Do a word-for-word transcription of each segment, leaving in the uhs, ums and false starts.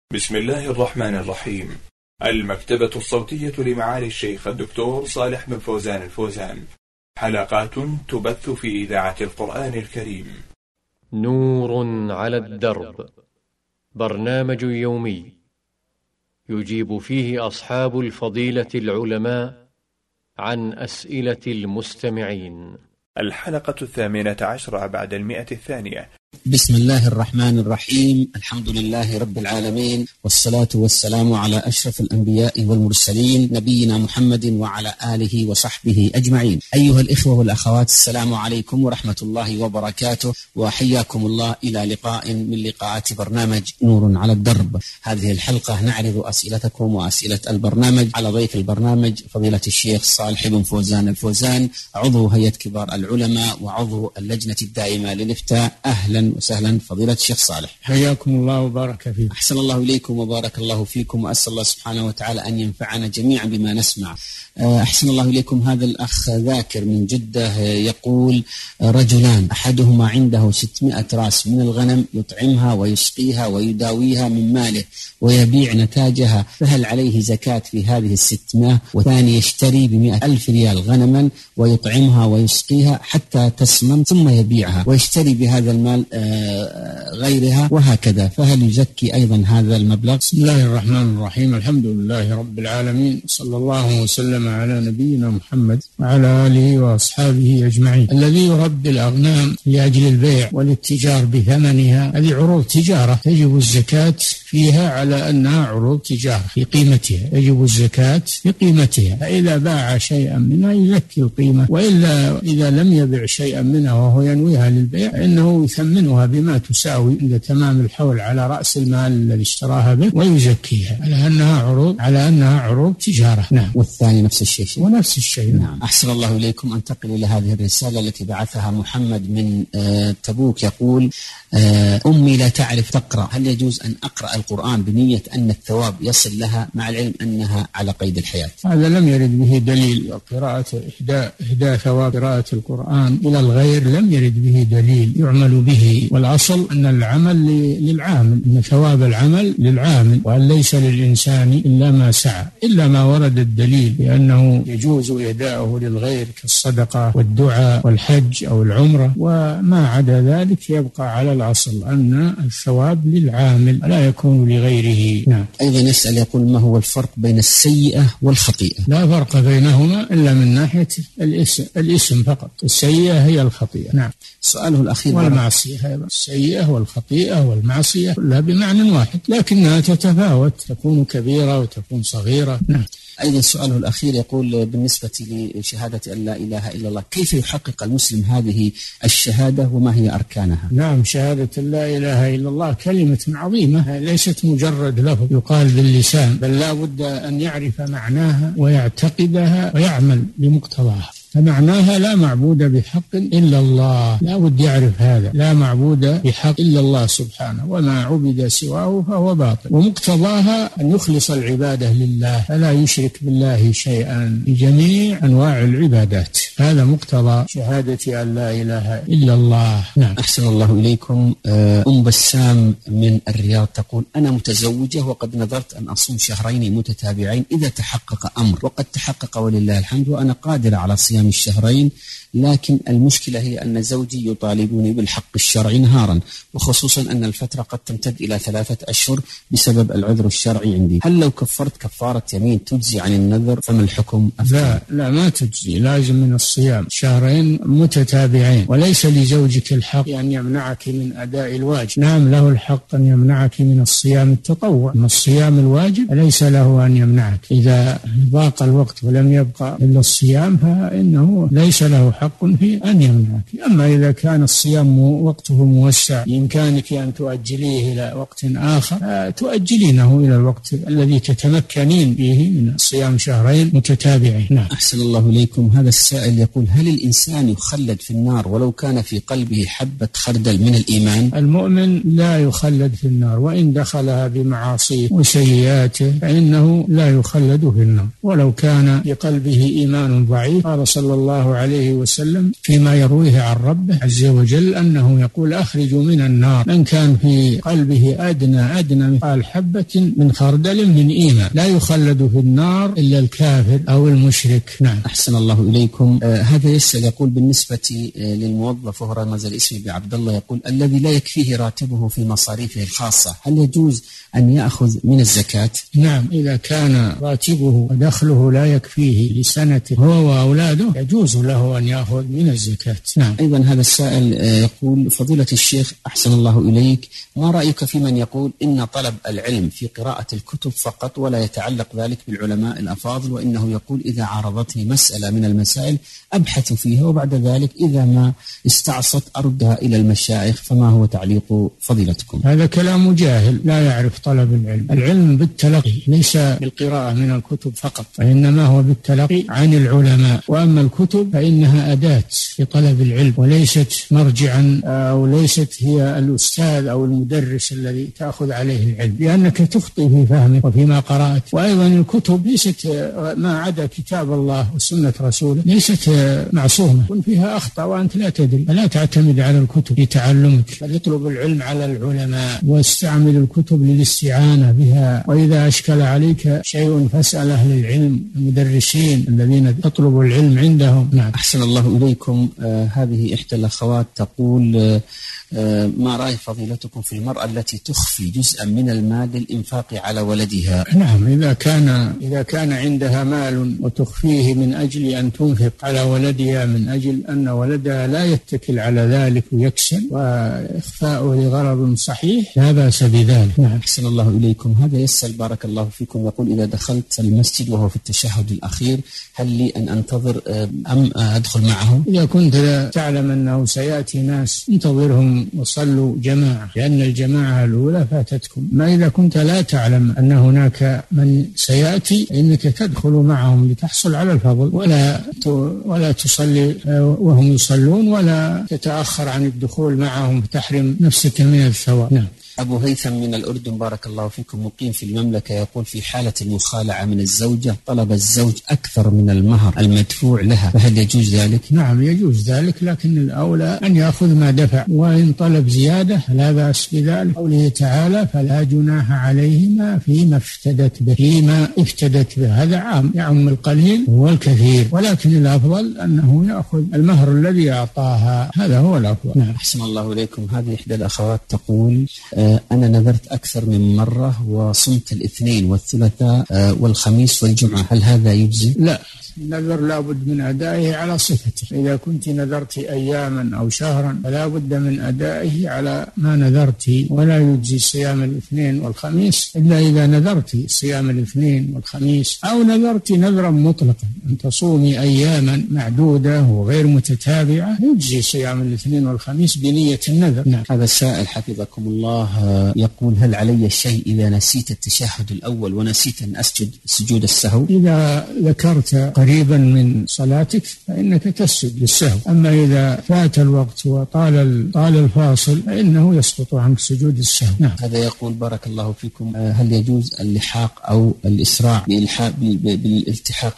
بسم الله الرحمن الرحيم. المكتبة الصوتية لمعالي الشيخ الدكتور صالح بن فوزان الفوزان، حلقات تبث في إذاعة القرآن الكريم. نور على الدرب، برنامج يومي يجيب فيه أصحاب الفضيلة العلماء عن أسئلة المستمعين. الحلقة الثامنة عشرة بعد المئة الثانية. بسم الله الرحمن الرحيم. الحمد لله رب العالمين، والصلاة والسلام على أشرف الأنبياء والمرسلين، نبينا محمد وعلى آله وصحبه أجمعين. أيها الإخوة والأخوات، السلام عليكم ورحمة الله وبركاته، وحياكم الله إلى لقاء من لقاءات برنامج نور على الدرب. هذه الحلقة نعرض أسئلتكم وأسئلة البرنامج على ضيف البرنامج فضيلة الشيخ صالح بن فوزان الفوزان، عضو هيئة كبار العلماء وعضو اللجنة الدائمة للإفتاء. أهلا وسهلا فضيلة الشيخ صالح، حياكم الله وبارك فيكم. أحسن الله إليكم وبارك الله فيكم، وأسأل الله سبحانه وتعالى أن ينفعنا جميعا بما نسمع. أحسن الله إليكم. هذا الأخ ذاكر من جدة يقول: رجلان أحدهما عنده ستمائة راس من الغنم يطعمها ويسقيها ويداويها من ماله ويبيع نتاجها، فهل عليه زكاة في هذه الستمائة؟ والثاني يشتري بمئة ألف ريال غنما ويطعمها ويسقيها حتى تسمن ثم يبيعها ويشتري بهذا المال غيرها وهكذا، فهل يزكي أيضا هذا المبلغ؟ بسم الله الرحمن الرحيم. الحمد لله رب العالمين، صلى الله وسلم على نبينا محمد وعلى آله وأصحابه أجمعين. الذي يربي الأغنام لأجل البيع والاتجار بثمنها هذه عروض تجارة، يجب الزكاة فيها على أنها عروض تجارة في قيمتها، يجب الزكاة في قيمتها. فإذا باع شيئا منها يزكي القيمة، وإلا إذا لم يبع شيئا منها وهو ينويها للبيع إنه يثمنها بما تساوي عند تمام الحول على رأس المال الذي اشتراها به ويزكيها على أنها عروض على أنها عروض تجارة. نعم. والثاني نفس الشيء. ونفس الشيء. نعم. أحسن الله إليكم. أنتقل إلى هذه الرسالة التي بعثها محمد من آه تبوك، يقول: آه أمي لا تعرف تقرأ، هل يجوز أن أقرأ القرآن بنية أن الثواب يصل لها مع العلم أنها على قيد الحياة؟ هذا لم يرد به دليل. قراءة إهداء إهداء ثواب قراءة القرآن إلى الغير لم يرد به دليل يعمل به، والأصل أن العمل للعامل، أن ثواب العمل للعامل، وأن ليس للإنسان إلا ما سعى، إلا ما ورد الدليل بأنه يجوز إهداؤه للغير كالصدقة والدعاء والحج أو العمرة، وما عدا ذلك يبقى على الأصل أن الثواب للعامل ولا يكون لغيره. نعم. أيضا يسأل يقول: ما هو الفرق بين السيئة والخطيئة؟ لا فرق بينهما إلا من ناحية الاسم, الاسم فقط. السيئة هي الخطيئة. نعم. سؤاله الأخير: والمعصية أيضا. السيئة والخطيئة والمعصية كلها بمعنى واحد، لكنها تتفاوت، تكون كبيرة وتكون صغيرة. نعم. أيضا سؤاله الأخير يقول: بالنسبة لشهادة أن لا إله إلا الله، كيف يحقق المسلم هذه الشهادة وما هي أركانها؟ نعم، شهادة لا إله إلا الله كلمة عظيمة، ليست مجرد لفظ يقال باللسان، بل لا بد أن يعرف معناها ويعتقدها ويعمل بمقتضاها. فمعناها لا معبود بحق إلا الله، لا بد يعرف هذا، لا معبود بحق إلا الله سبحانه، وما عبد سواه فهو باطل. ومقتضاها أن يخلص العبادة لله، فلا يشرك بالله شيئا في جميع أنواع العبادات. هذا مقتضى شهادة أن لا إله إلا الله. نعم. أحسن الله إليكم. أم بسام من الرياض تقول: أنا متزوجة وقد نذرت أن أصوم شهرين متتابعين إذا تحقق أمر، وقد تحقق ولله الحمد، وأنا قادرة على صيام الشهرين، لكن المشكلة هي أن زوجي يطالبني بالحق الشرعي نهارا، وخصوصا أن الفترة قد تمتد إلى ثلاثة أشهر بسبب العذر الشرعي عندي. هل لو كفرت كفارة يمين تجزي عن النذر؟ فما الحكم؟ لا لا ما تجزي، لازم من الصيام شهرين متتابعين، وليس لزوجك الحق أن يمنعك من أداء الواجب. نعم، له الحق أن يمنعك من الصيام التطوع، من الصيام الواجب ليس له أن يمنعك. إذا ضاق الوقت ولم يبقى إلا الصيام فإنه ليس له حق في أن يمنعك. أما إذا كان الصيام وقته موسع بإمكانك أن تؤجليه إلى وقت آخر تؤجلينه إلى الوقت الذي تتمكنين به من صيام شهرين متتابعين. نعم. أحسن الله إليكم. هذا السائل يقول: هل الإنسان يخلد في النار ولو كان في قلبه حبة خردل من الإيمان؟ المؤمن لا يخلد في النار، وإن دخلها بمعاصيه وسيئاته فإنه لا يخلد في النار، ولو كان في قلبه إيمان ضعيف. قال صلى الله عليه وسلم فيما يرويه عن ربه عز وجل أنه يقول أخرجوا من النار من كان في قلبه أدنى أدنى مثقال حبة من خردل من إيمان لا يخلد في النار إلا الكافر أو المشرك. نعم. أحسن الله إليكم. آه هذا يسأل يقول بالنسبة آه للموظف وهو رمز الاسم بعبد الله، يقول الذي لا يكفيه راتبه في مصاريفه الخاصة هل يجوز أن يأخذ من الزكاة؟ نعم، إذا كان راتبه ودخله لا يكفيه لسنته هو وأولاده يجوز له أن يأخذ من الزكاة. نعم. أيضا هذا السائل يقول فضيلة الشيخ أحسن الله إليك، ما رأيك في من يقول إن طلب العلم في قراءة الكتب فقط ولا يتعلق ذلك بالعلماء الأفاضل، وإنه يقول إذا عرضتني مسألة من المسائل أبحث فيها وبعد ذلك إذا ما استعصت أردها إلى المشايخ، فما هو تعليق فضيلتكم؟ هذا كلام جاهل لا يعرف طلب العلم. العلم بالتلقي ليس بالقراءة من الكتب فقط، وإنما هو بالتلقي عن العلماء، وأما الكتب فإنها أداة لطلب العلم وليست مرجعا أو ليست هي الأستاذ أو المدرس الذي تأخذ عليه العلم، لأنك تخطئ في فهمك وفيما قرأت. وأيضا الكتب ليست ما عدا كتاب الله وسنة رسوله ليست معصومة، كن فيها أخطأ وأنت لا تدري، فلا تعتمد على الكتب في تعلمك، بل اطلب العلم على العلماء واستعمل الكتب للاستعانة بها، وإذا أشكل عليك شيء فاسأل أهل العلم المدرسين الذين تطلب العلم عندهم. نعم. أحسن الله إليكم. آه هذه إحدى الأخوات تقول آه آه ما رأي فضيلتكم في المرأة التي تخفي جزءا من المال للإنفاق على ولدها؟ نعم، إذا كان إذا كان عندها مال وتخفيه من أجل أن تنفق على ولدها من أجل أن ولدها لا يتكل على ذلك ويكسل، وإخفاؤه لغرض صحيح لا بأس بذلك. نعم. أحسن الله إليكم. هذا يسأل بارك الله فيكم يقول إذا دخلت المسجد وهو في التشهد الأخير هل لي أن أنتظر أم أدخل معهم؟ إذا كنت تعلم أنه سيأتي ناس انتظرهم وصلوا جماعة، لأن الجماعة الأولى فاتتكم. ما إذا كنت لا تعلم أن هناك من سيأتي إنك تدخل معهم لتحصل على الفضل، ولا ولا تصلي وهم يصلون ولا تتأخر عن الدخول معهم فتحرم نفسك من الثواب. نعم. أبو هيثم من الأردن بارك الله فيكم مقيم في المملكة يقول في حالة المخالعة من الزوجة طلب الزوج أكثر من المهر المدفوع لها فهل يجوز ذلك؟ نعم يجوز ذلك، لكن الأولى أن يأخذ ما دفع، وإن طلب زيادة لا بأس بذلك. قوله تعالى فلا جناح عليهما فيما افتدت به، فيما افتدت به هذا عام يعم القليل والكثير، ولكن الأفضل أنه يأخذ المهر الذي أعطاها، هذا هو الأفضل. نعم. أحسن الله إليكم. هذه إحدى الأخوات تقول أنا نذرت أكثر من مرة وصمت الاثنين والثلاثاء والخميس والجمعة، هل هذا يجزي؟ لا، النذر لا بد من أدائه على صفته. إذا كنت نذرت أياما أو شهرا فلا بد من أدائه على ما نذرت، ولا يجزي صيام الاثنين والخميس إلا إذا نذرت صيام الاثنين والخميس، أو نذرت نذرا مطلقا أن تصومي أياما معدودة وغير متتابعة يجزي صيام الاثنين والخميس بنية النذر. نعم. هذا السائل حفظكم الله يقول هل علي شيء إذا نسيت التشهد الأول ونسيت أن أسجد سجود السهو؟ إذا ذكرت قريبا من صلاتك فإنك تسجد للسهو، أما إذا فات الوقت وطال طال الفاصل فإنه يسقط عنك سجود السهو. نعم. هذا يقول بارك الله فيكم هل يجوز اللحاق أو الإسراع بالالتحاق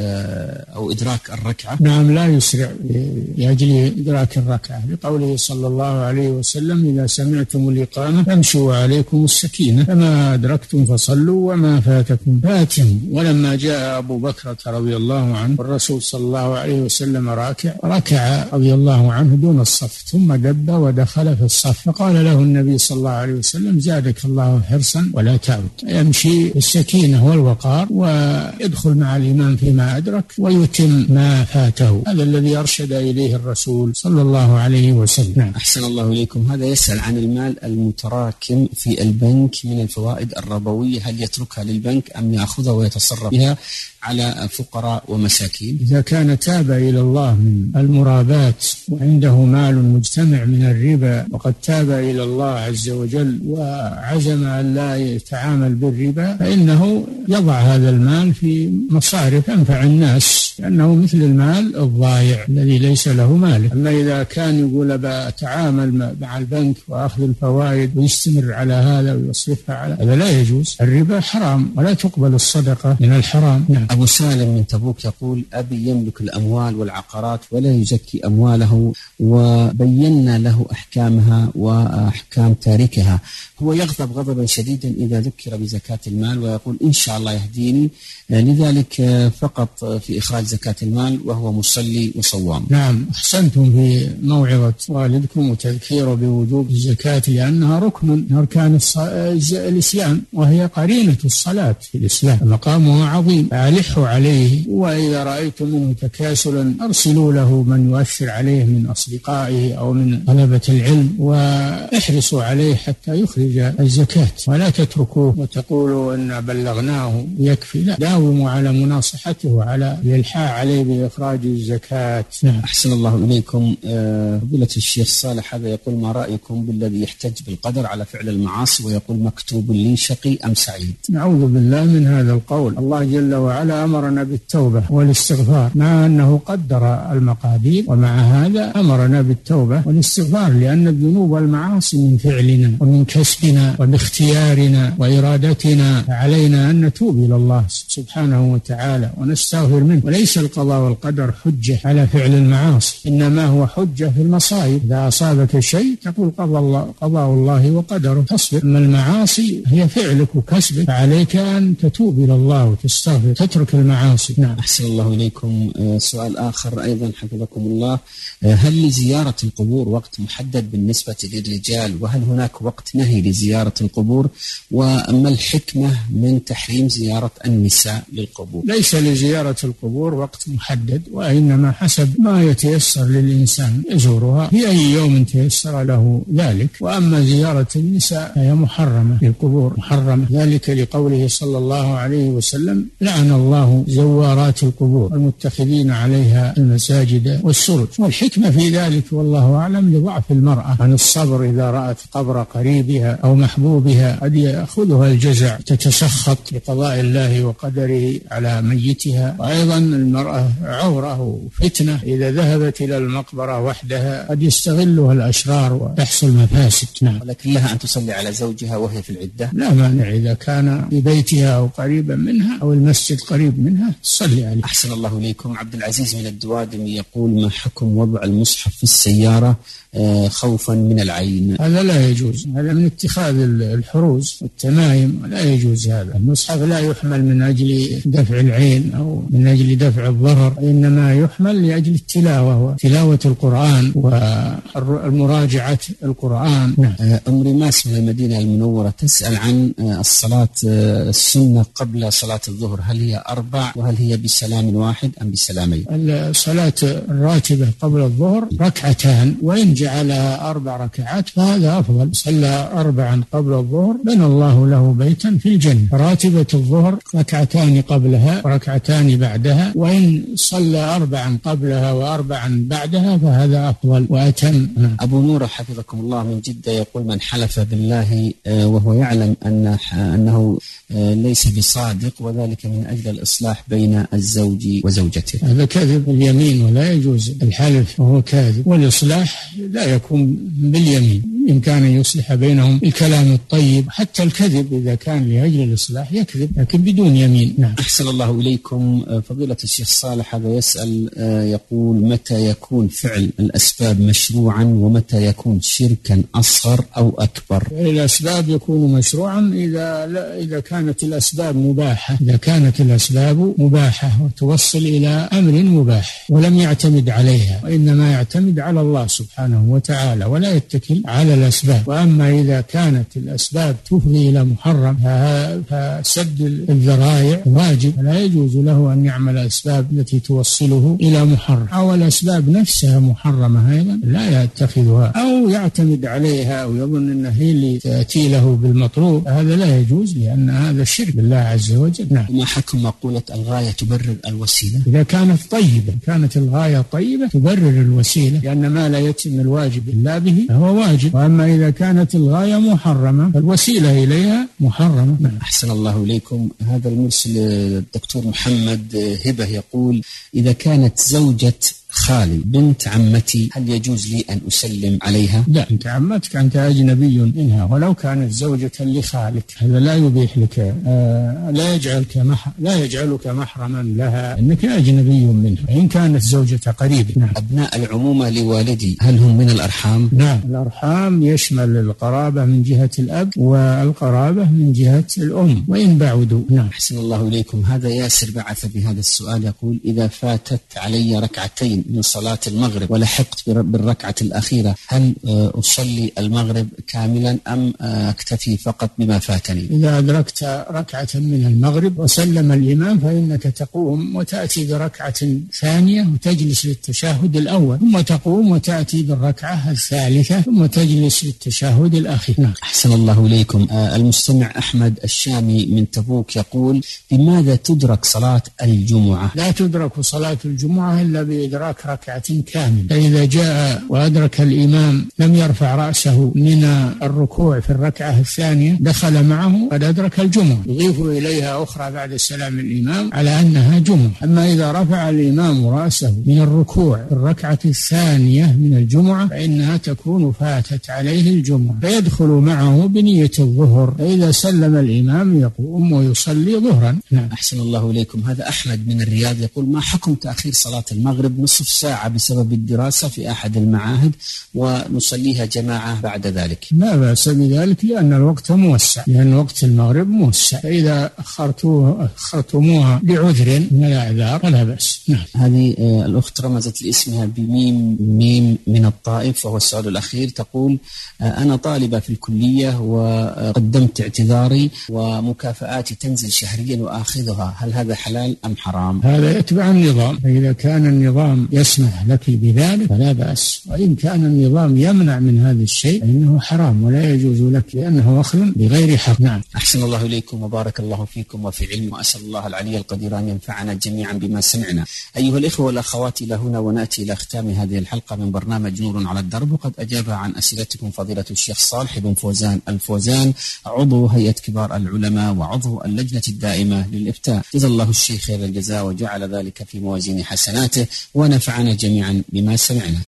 أو إدراك الركعة؟ نعم، لا يسرع لأجل إدراك الركعة، لقوله صلى الله عليه وسلم إذا سمعتم الإقامة فامشوا عليكم السكينة فما أدركتم فصلوا وما فاتكم فاتم. ولما جاء أبو بكر رضي الله عنه والرسول صلى الله عليه وسلم راكع ركع رضي الله عنه دون الصف ثم دب ودخل في الصف، فقال له النبي صلى الله عليه وسلم زادك الله حرصا ولا تعود، يمشي بالسكينة والوقار ويدخل مع الإمام فيما أدرك ويتم ما فاته، هذا الذي أرشد إليه الرسول صلى الله عليه وسلم. نعم. أحسن الله إليكم. هذا يسأل عن المال المتراكم في البنك من الفوائد الربوية، هل يتركها للبنك أم يأخذها ويتصرف بها على فقراء ومساكين؟ إذا كان تاب إلى الله من المرابات وعنده مال مجتمع من الربا وقد تاب إلى الله عز وجل وعزم أن لا يتعامل بالربا فإنه يضع هذا المال في مصارف تنفع الناس لأنه مثل المال الضايع الذي ليس له مال. أما إذا كان يقول بتعامل مع البنك وأخذ الفوائد ويستمر على هذا ويصرفها على هذا لا يجوز. الربا حرام ولا تقبل الصدقة من الحرام. نعم. أبو سالم من تبوك يقول: أبي يملك الأموال والعقارات ولا يزكي أمواله، وبينا له أحكامها وأحكام تاركها. هو يغضب غضبا شديدا إذا ذكر بزكاة المال ويقول إن شاء الله يهديني، لذلك فقط في إخراج زكاة المال وهو مصلي وصوام. نعم، أحسنتم في موعظة والدكم وتذكيره بوجوب الزكاة، لأنها ركن من أركان الإسلام وهي قرينة الصلاة في الإسلام، مقامها عظيم، فألحوا عليه. وإذا رأيتم منه تكاسلا أرسلوا له من يؤثر عليه من أصدقائه أو من طلبة العلم، واحرصوا عليه حتى يخرج الزكاة، ولا تتركوه وتقولوا إن بلغناه يكفي. لا، داوموا على مناصحته وعلى الإلحاح عليه بإخراج الزكاة. نعم. أحسن الله إليكم. فضيلة الشيخ صالح هذا يقول: ما رأيكم بالذي يحتج بالقدر على فعل المعاصي ويقول مكتوب لي شقي أم سعيد؟ نعوذ بالله من هذا القول. الله جل وعلا أمرنا بالتوبة والاستغفار، مع أنه قدر المقادير، ومع هذا أمرنا بالتوبة والاستغفار، لأن الذنوب والمعاصي من فعلنا ومن كسبنا وباختيارنا وإرادتنا، علينا أن نتوب إلى الله سبحانه وتعالى ونستغفر منه. وليس القضاء والقدر حجة على فعل المعاصي، إنما هو حجة في المصائب. إذا أصابك شيء تقول قضاء الله, قضاء الله وقدره، تصبر. أما المعاصي هي فعلك وكسبك، فعليك أن تتوب إلى الله وتستغفر، تترك المعاصي. نعم. أحسن الله إليكم. سؤال آخر أيضا حفظكم الله: هل لزيارة القبور وقت محدد بالنسبة للرجال؟ وهل هناك وقت نهي لزيارة القبور؟ وما الحكمة من تحريم زيارة النساء للقبور؟ ليس لزيارة القبور وقت محدد، وإنما حسب ما يتيسر للإنسان يزورها في أي يوم تيسر له ذلك. وأما زيارة النساء هي محرمة للقبور، محرمة، ذلك لقوله صلى الله عليه وسلم: لعن الله زوارات القبور والمتخذين عليها المساجد والسرج. والحكمة في ذلك والله أعلم لضعف المرأة عن الصبر إذا رأت قبر قريبها أو محبوبها، قد يأخذها الجزع تتسخط بقضاء الله وقدره على ميتها. وأيضا المرأة عورة وفتنة، إذا ذهبت إلى المقبرة وحدها قد يستغلها الأشرار وتحصل مفاسد. نعم. ولكن لها أن تصلي على زوجها وهي في العدة؟ لا مانع، إذا كان في بيتها أو قريبا منها أو المسجد قريب منها تصلي عليه. أحسن الله إليكم. عبد العزيز من الدوادم يقول: ما حكم وضع المصحف في السيارة خوفا من العين؟ هذا لا يجوز، هذا من اتخاذ الحروز والتمايم، لا يجوز هذا. المصحف لا يحمل من أجل دفع العين أو من أجل دفع الضرر، إنما يحمل لأجل التلاوة وتلاوة القرآن والمراجعة القرآن. نعم. أم رماس من المدينة المنورة تسأل عن الصلاة السنة قبل صلاة الظهر، هل هي أربع وهل هي بسلام واحد أم بسلامين؟ الصلاة الراتبة قبل الظهر ركعتان، وإن جعلها أربع ركعات فهذا أفضل. صلى أربعا قبل الظهر بنى الله له بيتا في الجنة. راتبة الظهر ركعتان قبلها وركعتان بعدها، وإن صلى أربعا قبلها وأربعا بعدها فهذا أفضل وأتم. أبو نور حفظكم الله من جدة يقول: من حلف بالله وهو يعلم أن أنه ليس بصادق وذلك من أجل الإصلاح بين الزوج وزوجته، هذا كذب اليمين، ولا يجوز الحلف وهو كاذب. والإصلاح لا يكون باليمين، إن كان يصلح بينهم الكلام الطيب. حتى الكذب إذا كان لأجل الإصلاح يكذب، لكن بدون يمين. نعم. أحسن الله إليكم. فضيلة الشيخ صالح هذا يسأل يقول: متى يكون فعل الأسباب مشروعا ومتى يكون شركا أصغر أو أكبر؟ الأسباب يكون مشروعا إذا لا إذا كانت الأسباب مباحة، إذا كانت الأسباب مباحة وتوصل إلى أمر مباح ولم يعتمد عليها، وإنما يعتمد على الله سبحانه وتعالى ولا يتكل على الأسباب. وأما إذا كانت الأسباب تفضي إلى محرم فسد الذرائع واجب، فلا يجوز له أن يعمل الأسباب التي توصله إلى محرم، أو الأسباب نفسها محرمة أيضا لا يتخذها أو يعتمد عليها أو يظن أنها هي اللي تأتي له بالمطلوب، هذا لا يجوز، لأن هذا شرك بالله عز وجل. نعم. وما حكم مقولة الغاية تبرر الوسيلة؟ إذا كانت طيبة، كانت الغاية طيبة تبرر الوسيلة، لأن ما لا يتم الواجب إلا به فهو واجب، وأما إذا كانت الغاية محرمة فالوسيلة إليها محرمة. أحسن الله إليكم. هذا المرسل الدكتور محمد هبة يقول: إذا كانت زوجة خالي بنت عمتي هل يجوز لي أن أسلم عليها؟ لا، أنت عمتك، أنت أجنبي منها، ولو كانت زوجة لخالك هذا لا يبيح لك، آه لا يجعلك مح لا يجعلك محرما لها، أنك أجنبي منها إن كانت زوجة قريب. نعم. أبناء العمومة لوالدي هل هم من الأرحام؟ نعم، الأرحام يشمل القرابة من جهة الأب والقرابة من جهة الأم وإن بعدوا. نعم. أحسن الله إليكم. هذا ياسر بعث بهذا السؤال يقول: إذا فاتت علي ركعتين من صلاة المغرب ولحقت بالركعة الأخيرة هل أصلي المغرب كاملا أم أكتفي فقط بما فاتني؟ إذا أدركت ركعة من المغرب وسلم الإمام فإنك تقوم وتأتي بركعة ثانية وتجلس للتشهد الأول، ثم تقوم وتأتي بالركعة الثالثة ثم تجلس للتشهد الأخير. نعم. أحسن الله إليكم. المستمع أحمد الشامي من تبوك يقول: بماذا تدرك صلاة الجمعة؟ لا تدرك صلاة الجمعة إلا بإدراك ركعة كاملة، فإذا جاء وأدرك الإمام لم يرفع رأسه من الركوع في الركعة الثانية دخل معه قد أدرك الجمعة، يضيف إليها أخرى بعد السلام الإمام على أنها جمعة. أما إذا رفع الإمام رأسه من الركوع في الركعة الثانية من الجمعة فإنها تكون فاتت عليه الجمعة، فيدخل معه بنية الظهر، فإذا سلم الإمام يقوم ويصلي ظهرا. نعم. أحسن الله إليكم. هذا أحمد من الرياض يقول: ما حكم تأخير صلاة المغرب نصف ساعة بسبب الدراسة في أحد المعاهد ونصليها جماعة بعد ذلك؟ لا بأس بذلك لأن الوقت موسع، لأن وقت المغرب موسع، فإذا أخرتوها أخرتموها لعذر من الأعذار فلا بأس. نعم. هذه الأخت رمزت لاسمها بميم ميم من الطائف وهو السؤال الأخير، تقول: أنا طالبة في الكلية وقدمت اعتذاري ومكافآتي تنزل شهريا وآخذها، هل هذا حلال أم حرام؟ هذا يتبع النظام، فإذا كان النظام يسمح لك بذلك فلا بأس، وإن كان النظام يمنع من هذا الشيء فإنه حرام ولا يجوز لك لأنه أخذ بغير حق. نعم. أحسن الله إليكم وبارك الله فيكم وفي علم، وأسأل الله العلي القدير أن ينفعنا جميعا بما سمعنا. أيها الإخوة والأخوات، إلى هنا ونأتي إلى ختام هذه الحلقة من برنامج نور على الدرب، وقد أجاب عن أسئلتكم فضيلة الشيخ صالح بن فوزان الفوزان، عضو هيئة كبار العلماء وعضو اللجنة الدائمة للإفتاء. جزا الله الشيخ خير الجزاء وجعل ذلك في موازين حسناته ونفعنا جميعا بما سمعنا.